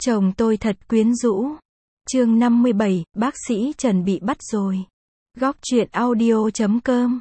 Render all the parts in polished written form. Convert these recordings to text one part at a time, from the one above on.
Chồng tôi thật quyến rũ. Chương 57, bác sĩ Trần bị bắt rồi. Góc truyện audio.com.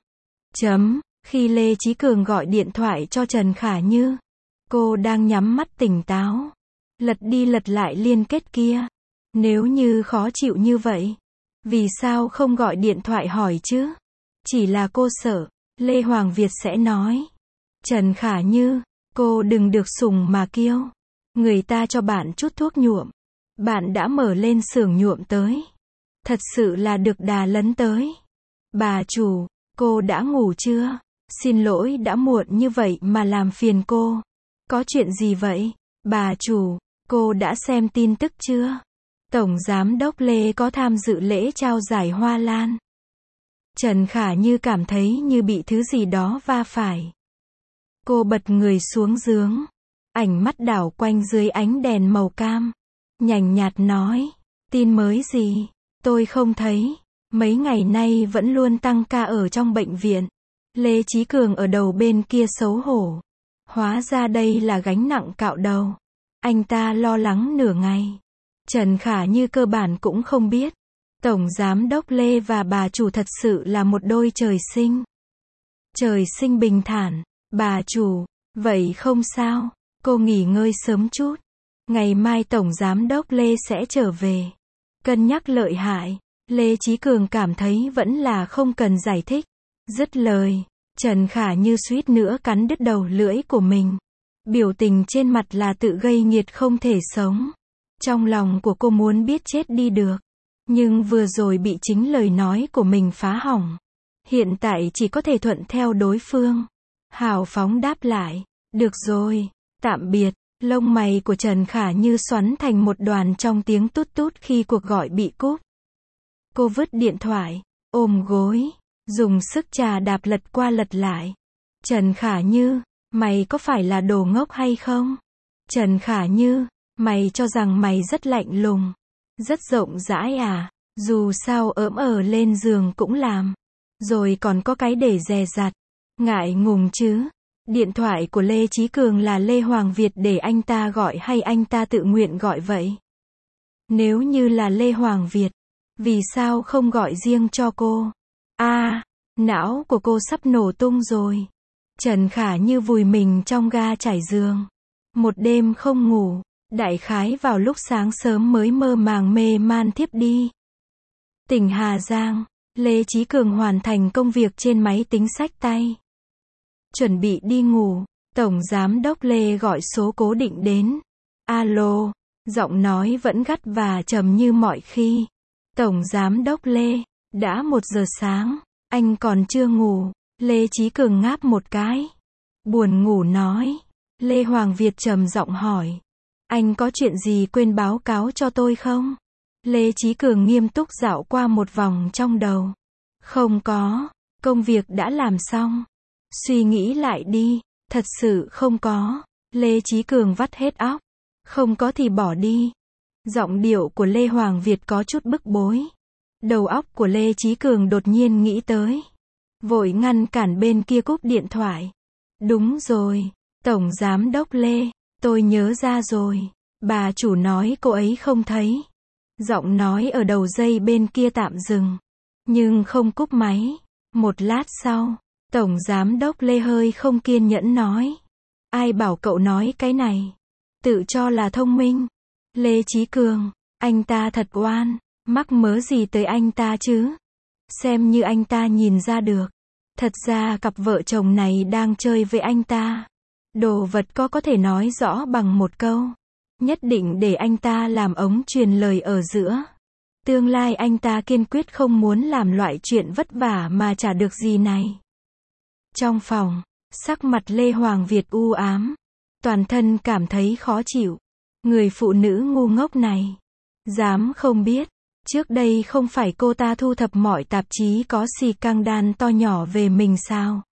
Khi Lê Chí Cường gọi điện thoại cho Trần Khả Như, cô đang nhắm mắt tỉnh táo, lật đi lật lại liên kết kia. Nếu như khó chịu như vậy, vì sao không gọi điện thoại hỏi chứ? Chỉ là cô sợ Lê Hoàng Việt sẽ nói, Trần Khả Như, cô đừng được sủng mà kiêu. Người ta cho bạn chút thuốc nhuộm, bạn đã mở lên xưởng nhuộm tới. Thật sự là được đà lấn tới. Bà chủ, cô đã ngủ chưa? Xin lỗi đã muộn như vậy mà làm phiền cô. Có chuyện gì vậy? Bà chủ, cô đã xem tin tức chưa? Tổng Giám đốc Lê có tham dự lễ trao giải Hoa Lan. Trần Khả Như cảm thấy như bị thứ gì đó va phải. Cô bật người xuống giường, ánh mắt đảo quanh dưới ánh đèn màu cam. Nhàn nhạt nói, tin mới gì? Tôi không thấy. Mấy ngày nay vẫn luôn tăng ca ở trong bệnh viện. Lê Chí Cường ở đầu bên kia xấu hổ. Hóa ra đây là gánh nặng cạo đầu. Anh ta lo lắng nửa ngày. Trần Khả Như cơ bản cũng không biết. Tổng Giám đốc Lê và bà chủ thật sự là một đôi trời sinh. Trời sinh bình thản. Bà chủ, vậy không sao. Cô nghỉ ngơi sớm chút. Ngày mai Tổng Giám đốc Lê sẽ trở về. Cân nhắc lợi hại. Lê Chí Cường cảm thấy vẫn là không cần giải thích. Dứt lời, Trần Khả Như suýt nữa cắn đứt đầu lưỡi của mình. Biểu tình trên mặt là tự gây nghiệt không thể sống. Trong lòng của cô muốn biết chết đi được. Nhưng vừa rồi bị chính lời nói của mình phá hỏng. Hiện tại chỉ có thể thuận theo đối phương. Hào phóng đáp lại. Được rồi, tạm biệt. Lông mày của Trần Khả Như xoắn thành một đoàn trong tiếng tút tút khi cuộc gọi bị cúp. Cô vứt điện thoại, ôm gối, dùng sức chà đạp lật qua lật lại. Trần Khả Như, mày có phải là đồ ngốc hay không? Trần Khả Như, mày cho rằng mày rất lạnh lùng, rất rộng rãi à? Dù sao ỡm ở lên giường cũng làm. Rồi còn có cái để dè dặt. Ngại ngùng chứ? Điện thoại của Lê Chí Cường là Lê Hoàng Việt để anh ta gọi hay anh ta tự nguyện gọi vậy? Nếu như là Lê Hoàng Việt, vì sao không gọi riêng cho cô? Não của cô sắp nổ tung rồi. Trần Khả Như vùi mình trong ga trải giường. Một đêm không ngủ, đại khái vào lúc sáng sớm mới mơ màng mê man thiếp đi. Tỉnh Hà Giang, Lê Chí Cường hoàn thành công việc trên máy tính xách tay. Chuẩn bị đi ngủ, Tổng Giám đốc Lê gọi số cố định đến. Alo, giọng nói vẫn gắt và trầm như mọi khi. Tổng Giám đốc Lê, đã 1 giờ sáng, anh còn chưa ngủ. Lê Chí Cường ngáp một cái. Buồn ngủ nói. Lê Hoàng Việt trầm giọng hỏi. Anh có chuyện gì quên báo cáo cho tôi không? Lê Chí Cường nghiêm túc dạo qua một vòng trong đầu. Không có, công việc đã làm xong. Suy nghĩ lại đi, thật sự không có. Lê Chí Cường vắt hết óc. Không có thì bỏ đi. Giọng điệu của Lê Hoàng Việt có chút bức bối. Đầu óc của Lê Chí Cường đột nhiên nghĩ tới. Vội ngăn cản bên kia cúp điện thoại. Đúng rồi, Tổng Giám đốc Lê, tôi nhớ ra rồi. Bà chủ nói cô ấy không thấy. Giọng nói ở đầu dây bên kia tạm dừng. Nhưng không cúp máy. Một lát sau, Tổng Giám đốc Lê hơi không kiên nhẫn nói. Ai bảo cậu nói cái này? Tự cho là thông minh. Lê Chí Cường, anh ta thật oan. Mắc mớ gì tới anh ta chứ? Xem như anh ta nhìn ra được. Thật ra cặp vợ chồng này đang chơi với anh ta. Đồ vật có thể nói rõ bằng một câu. Nhất định để anh ta làm ống truyền lời ở giữa. Tương lai anh ta kiên quyết không muốn làm loại chuyện vất vả mà chả được gì này. Trong phòng, sắc mặt Lê Hoàng Việt u ám. Toàn thân cảm thấy khó chịu. Người phụ nữ ngu ngốc này. Dám không biết. Trước đây không phải cô ta thu thập mọi tạp chí có scandal to nhỏ về mình sao?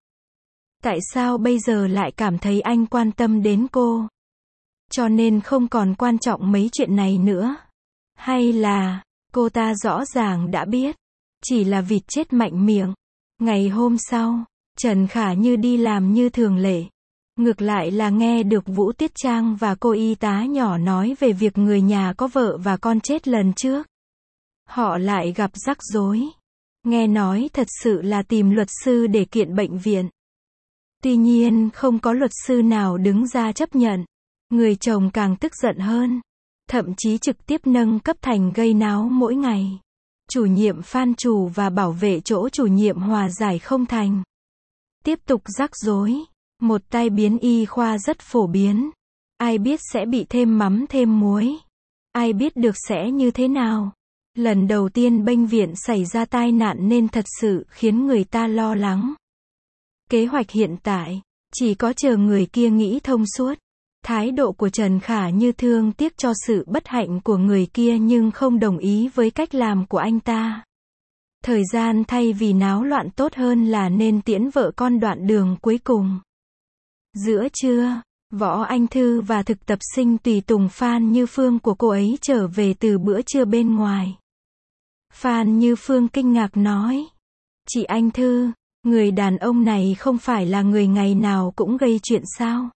Tại sao bây giờ lại cảm thấy anh quan tâm đến cô? Cho nên không còn quan trọng mấy chuyện này nữa. Hay là, cô ta rõ ràng đã biết. Chỉ là vịt chết mạnh miệng. Ngày hôm sau, Trần Khả Như đi làm như thường lệ. Ngược lại là nghe được Vũ Tuyết Trang và cô y tá nhỏ nói về việc người nhà có vợ và con chết lần trước. Họ lại gặp rắc rối. Nghe nói thật sự là tìm luật sư để kiện bệnh viện. Tuy nhiên không có luật sư nào đứng ra chấp nhận. Người chồng càng tức giận hơn. Thậm chí trực tiếp nâng cấp thành gây náo mỗi ngày. Chủ nhiệm phan trù và bảo vệ chỗ chủ nhiệm hòa giải không thành. Tiếp tục rắc rối. Một tai biến y khoa rất phổ biến. Ai biết sẽ bị thêm mắm thêm muối. Ai biết được sẽ như thế nào. Lần đầu tiên bệnh viện xảy ra tai nạn nên thật sự khiến người ta lo lắng. Kế hoạch hiện tại, chỉ có chờ người kia nghĩ thông suốt. Thái độ của Trần Khả Như thương tiếc cho sự bất hạnh của người kia nhưng không đồng ý với cách làm của anh ta. Thời gian thay vì náo loạn tốt hơn là nên tiễn vợ con đoạn đường cuối cùng. Giữa trưa, Võ Anh Thư và thực tập sinh tùy tùng Phan Như Phương của cô ấy trở về từ bữa trưa bên ngoài. Phan Như Phương kinh ngạc nói. Chị Anh Thư, người đàn ông này không phải là người ngày nào cũng gây chuyện sao?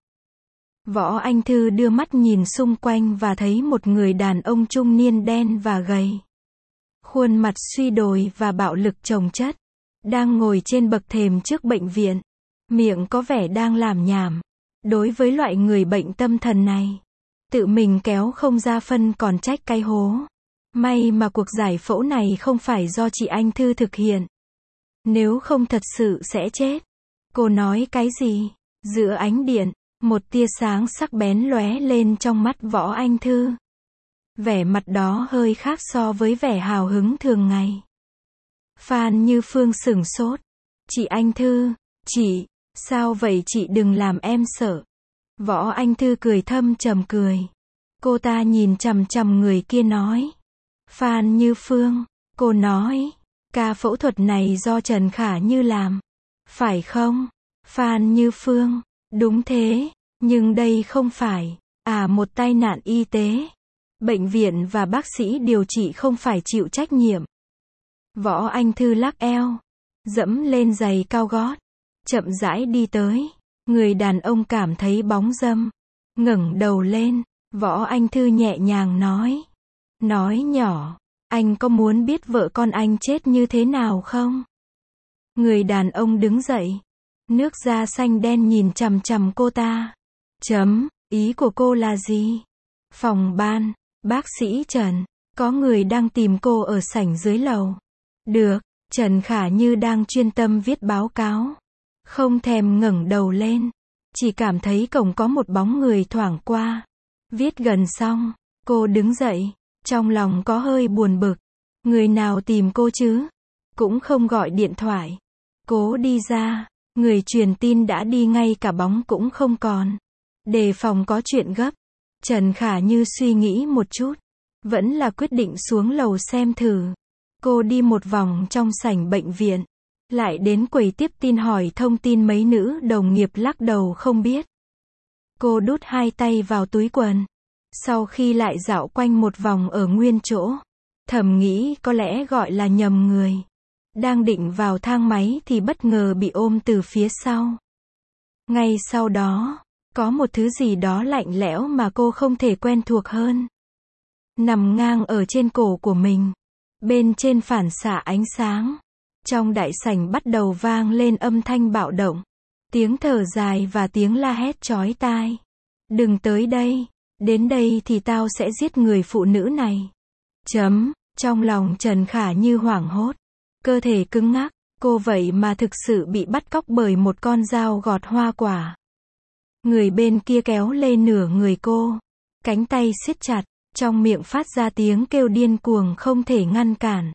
Võ Anh Thư đưa mắt nhìn xung quanh và thấy một người đàn ông trung niên đen và gầy. Khuôn mặt suy đồi và bạo lực chồng chất. Đang ngồi trên bậc thềm trước bệnh viện. Miệng có vẻ đang làm nhảm. Đối với loại người bệnh tâm thần này, tự mình kéo không ra phân còn trách cái hố. May mà cuộc giải phẫu này không phải do chị Anh Thư thực hiện. Nếu không thật sự sẽ chết. Cô nói cái gì? Giữa ánh điện, một tia sáng sắc bén lóe lên trong mắt Võ Anh Thư. Vẻ mặt đó hơi khác so với vẻ hào hứng thường ngày. Phan Như Phương sửng sốt. Chị Anh Thư, chị, sao vậy chị đừng làm em sợ. Võ Anh Thư cười thâm trầm cười. Cô ta nhìn chằm chằm người kia nói. Phan Như Phương, cô nói, ca phẫu thuật này do Trần Khả Như làm. Phải không? Phan Như Phương, đúng thế, nhưng đây không phải, một tai nạn y tế. Bệnh viện và bác sĩ điều trị không phải chịu trách nhiệm. Võ Anh Thư lắc eo, dẫm lên giày cao gót, chậm rãi đi tới. Người đàn ông cảm thấy bóng dâm, ngẩng đầu lên, Võ Anh Thư nhẹ nhàng nói. Nói nhỏ, anh có muốn biết vợ con anh chết như thế nào không? Người đàn ông đứng dậy, nước da xanh đen nhìn chằm chằm cô ta. Ý của cô là gì? Phòng ban, bác sĩ Trần, có người đang tìm cô ở sảnh dưới lầu. Được, Trần Khả Như đang chuyên tâm viết báo cáo. Không thèm ngẩng đầu lên, chỉ cảm thấy cổng có một bóng người thoảng qua. Viết gần xong, cô đứng dậy, trong lòng có hơi buồn bực. Người nào tìm cô chứ? Cũng không gọi điện thoại. Cố đi ra, người truyền tin đã đi ngay cả bóng cũng không còn. Đề phòng có chuyện gấp. Trần Khả Như suy nghĩ một chút, vẫn là quyết định xuống lầu xem thử. Cô đi một vòng trong sảnh bệnh viện, lại đến quầy tiếp tin hỏi thông tin mấy nữ đồng nghiệp lắc đầu không biết. Cô đút hai tay vào túi quần, sau khi lại dạo quanh một vòng ở nguyên chỗ, thầm nghĩ có lẽ gọi là nhầm người. Đang định vào thang máy thì bất ngờ bị ôm từ phía sau. Ngay sau đó, có một thứ gì đó lạnh lẽo mà cô không thể quen thuộc hơn. Nằm ngang ở trên cổ của mình. Bên trên phản xạ ánh sáng. Trong đại sảnh bắt đầu vang lên âm thanh bạo động. Tiếng thở dài và tiếng la hét chói tai. Đừng tới đây. Đến đây thì tao sẽ giết người phụ nữ này. Trong lòng Trần Khả Như hoảng hốt. Cơ thể cứng ngắc. Cô vậy mà thực sự bị bắt cóc bởi một con dao gọt hoa quả. Người bên kia kéo lê nửa người cô. Cánh tay siết chặt. Trong miệng phát ra tiếng kêu điên cuồng không thể ngăn cản.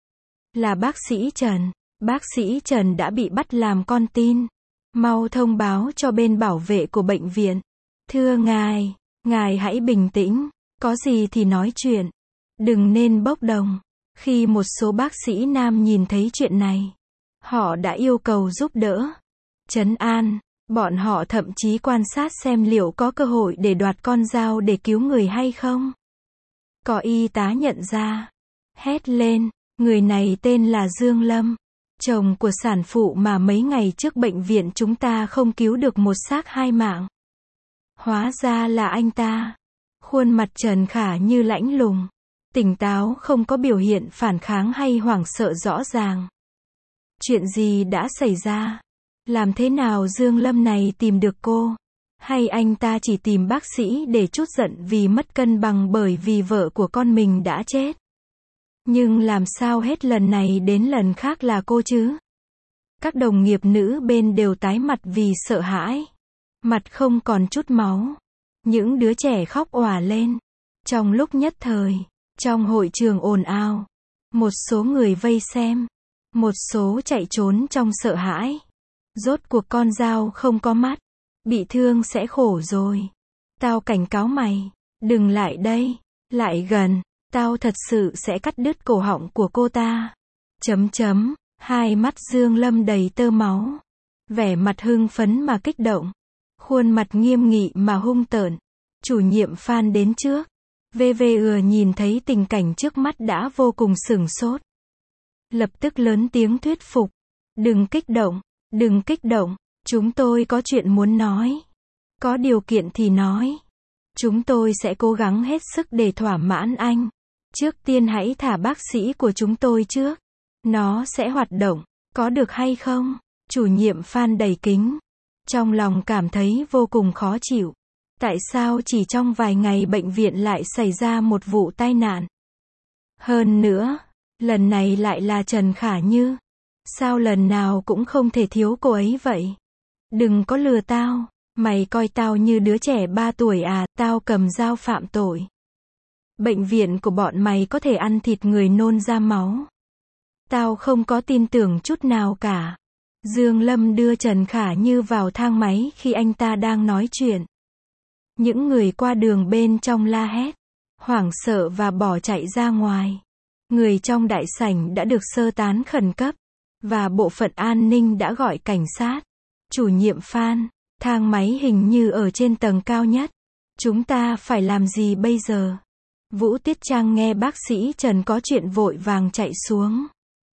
Là bác sĩ Trần. Bác sĩ Trần đã bị bắt làm con tin. Mau thông báo cho bên bảo vệ của bệnh viện. Thưa ngài hãy bình tĩnh. Có gì thì nói chuyện. Đừng nên bốc đồng. Khi một số bác sĩ nam nhìn thấy chuyện này, họ đã yêu cầu giúp đỡ. Trấn an. Bọn họ thậm chí quan sát xem liệu có cơ hội để đoạt con dao để cứu người hay không. Có y tá nhận ra. Hét lên. Người này tên là Dương Lâm. Chồng của sản phụ mà mấy ngày trước bệnh viện chúng ta không cứu được một xác 2 mạng. Hóa ra là anh ta. Khuôn mặt Trần Khả Như lãnh lùng, tỉnh táo, không có biểu hiện phản kháng hay hoảng sợ rõ ràng. Chuyện gì đã xảy ra? Làm thế nào Dương Lâm này tìm được cô? Hay anh ta chỉ tìm bác sĩ để trút giận vì mất cân bằng bởi vì vợ của con mình đã chết? Nhưng làm sao hết lần này đến lần khác là cô chứ? Các đồng nghiệp nữ bên đều tái mặt vì sợ hãi. Mặt không còn chút máu. Những đứa trẻ khóc òa lên. Trong lúc nhất thời, trong hội trường ồn ào. Một số người vây xem. Một số chạy trốn trong sợ hãi. Rốt cuộc con dao không có mắt. Bị thương sẽ khổ rồi. Tao cảnh cáo mày. Đừng lại đây. Lại gần. Tao thật sự sẽ cắt đứt cổ họng của cô ta. Hai mắt Dương Lâm đầy tơ máu. Vẻ mặt hưng phấn mà kích động. Khuôn mặt nghiêm nghị mà hung tợn. Chủ nhiệm Phan đến trước. Nhìn thấy tình cảnh trước mắt đã vô cùng sửng sốt. Lập tức lớn tiếng thuyết phục. Đừng kích động. Đừng kích động. Chúng tôi có chuyện muốn nói. Có điều kiện thì nói. Chúng tôi sẽ cố gắng hết sức để thỏa mãn anh. Trước tiên hãy thả bác sĩ của chúng tôi trước. Nó sẽ hoạt động. Có được hay không? Chủ nhiệm Phan đầy kính. Trong lòng cảm thấy vô cùng khó chịu. Tại sao chỉ trong vài ngày bệnh viện lại xảy ra một vụ tai nạn? Hơn nữa, lần này lại là Trần Khả Như. Sao lần nào cũng không thể thiếu cô ấy vậy? Đừng có lừa tao. Mày coi tao như đứa trẻ 3 tuổi à? Tao cầm dao phạm tội. Bệnh viện của bọn mày có thể ăn thịt người nôn ra máu. Tao không có tin tưởng chút nào cả. Dương Lâm đưa Trần Khả Như vào thang máy khi anh ta đang nói chuyện. Những người qua đường bên trong la hét, hoảng sợ và bỏ chạy ra ngoài. Người trong đại sảnh đã được sơ tán khẩn cấp, và bộ phận an ninh đã gọi cảnh sát. Chủ nhiệm Phan, thang máy hình như ở trên tầng cao nhất. Chúng ta phải làm gì bây giờ? Vũ Tiết Trang nghe bác sĩ Trần có chuyện vội vàng chạy xuống.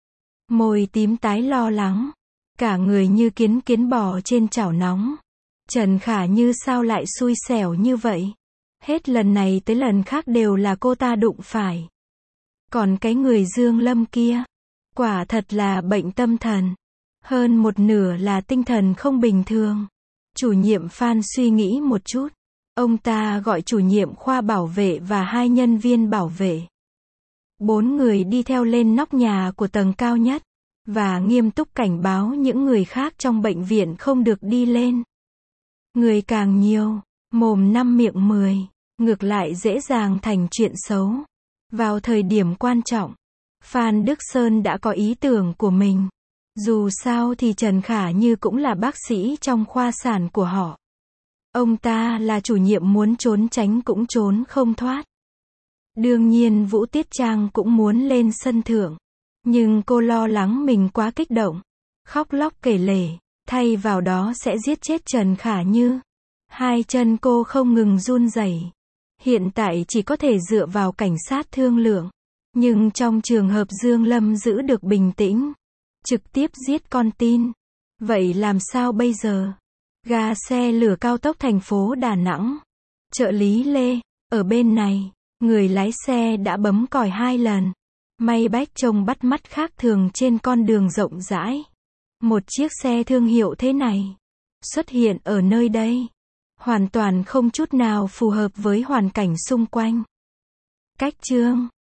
Môi tím tái lo lắng. Cả người như kiến bò trên chảo nóng. Trần Khả Như sao lại xui xẻo như vậy? Hết lần này tới lần khác đều là cô ta đụng phải. Còn cái người Dương Lâm kia, quả thật là bệnh tâm thần. Hơn một nửa là tinh thần không bình thường. Chủ nhiệm Phan suy nghĩ một chút. Ông ta gọi chủ nhiệm khoa bảo vệ và 2 nhân viên bảo vệ. 4 người đi theo lên nóc nhà của tầng cao nhất. Và nghiêm túc cảnh báo những người khác trong bệnh viện không được đi lên. Người càng nhiều, mồm 5 miệng 10, ngược lại dễ dàng thành chuyện xấu. Vào thời điểm quan trọng, Phan Đức Sơn đã có ý tưởng của mình. Dù sao thì Trần Khả Như cũng là bác sĩ trong khoa sản của họ. Ông ta là chủ nhiệm, muốn trốn tránh cũng trốn không thoát. Đương nhiên Vũ Tiết Trang cũng muốn lên sân thượng. Nhưng cô lo lắng mình quá kích động. Khóc lóc kể lể. Thay vào đó sẽ giết chết Trần Khả Như. 2 chân cô không ngừng run rẩy. Hiện tại chỉ có thể dựa vào cảnh sát thương lượng. Nhưng trong trường hợp Dương Lâm giữ được bình tĩnh, trực tiếp giết con tin. Vậy làm sao bây giờ? Ga xe lửa cao tốc thành phố Đà Nẵng. Trợ lý Lê, ở bên này, người lái xe đã bấm còi 2 lần. May bách trông bắt mắt khác thường trên con đường rộng rãi. Một chiếc xe thương hiệu thế này xuất hiện ở nơi đây, hoàn toàn không chút nào phù hợp với hoàn cảnh xung quanh. Cách chương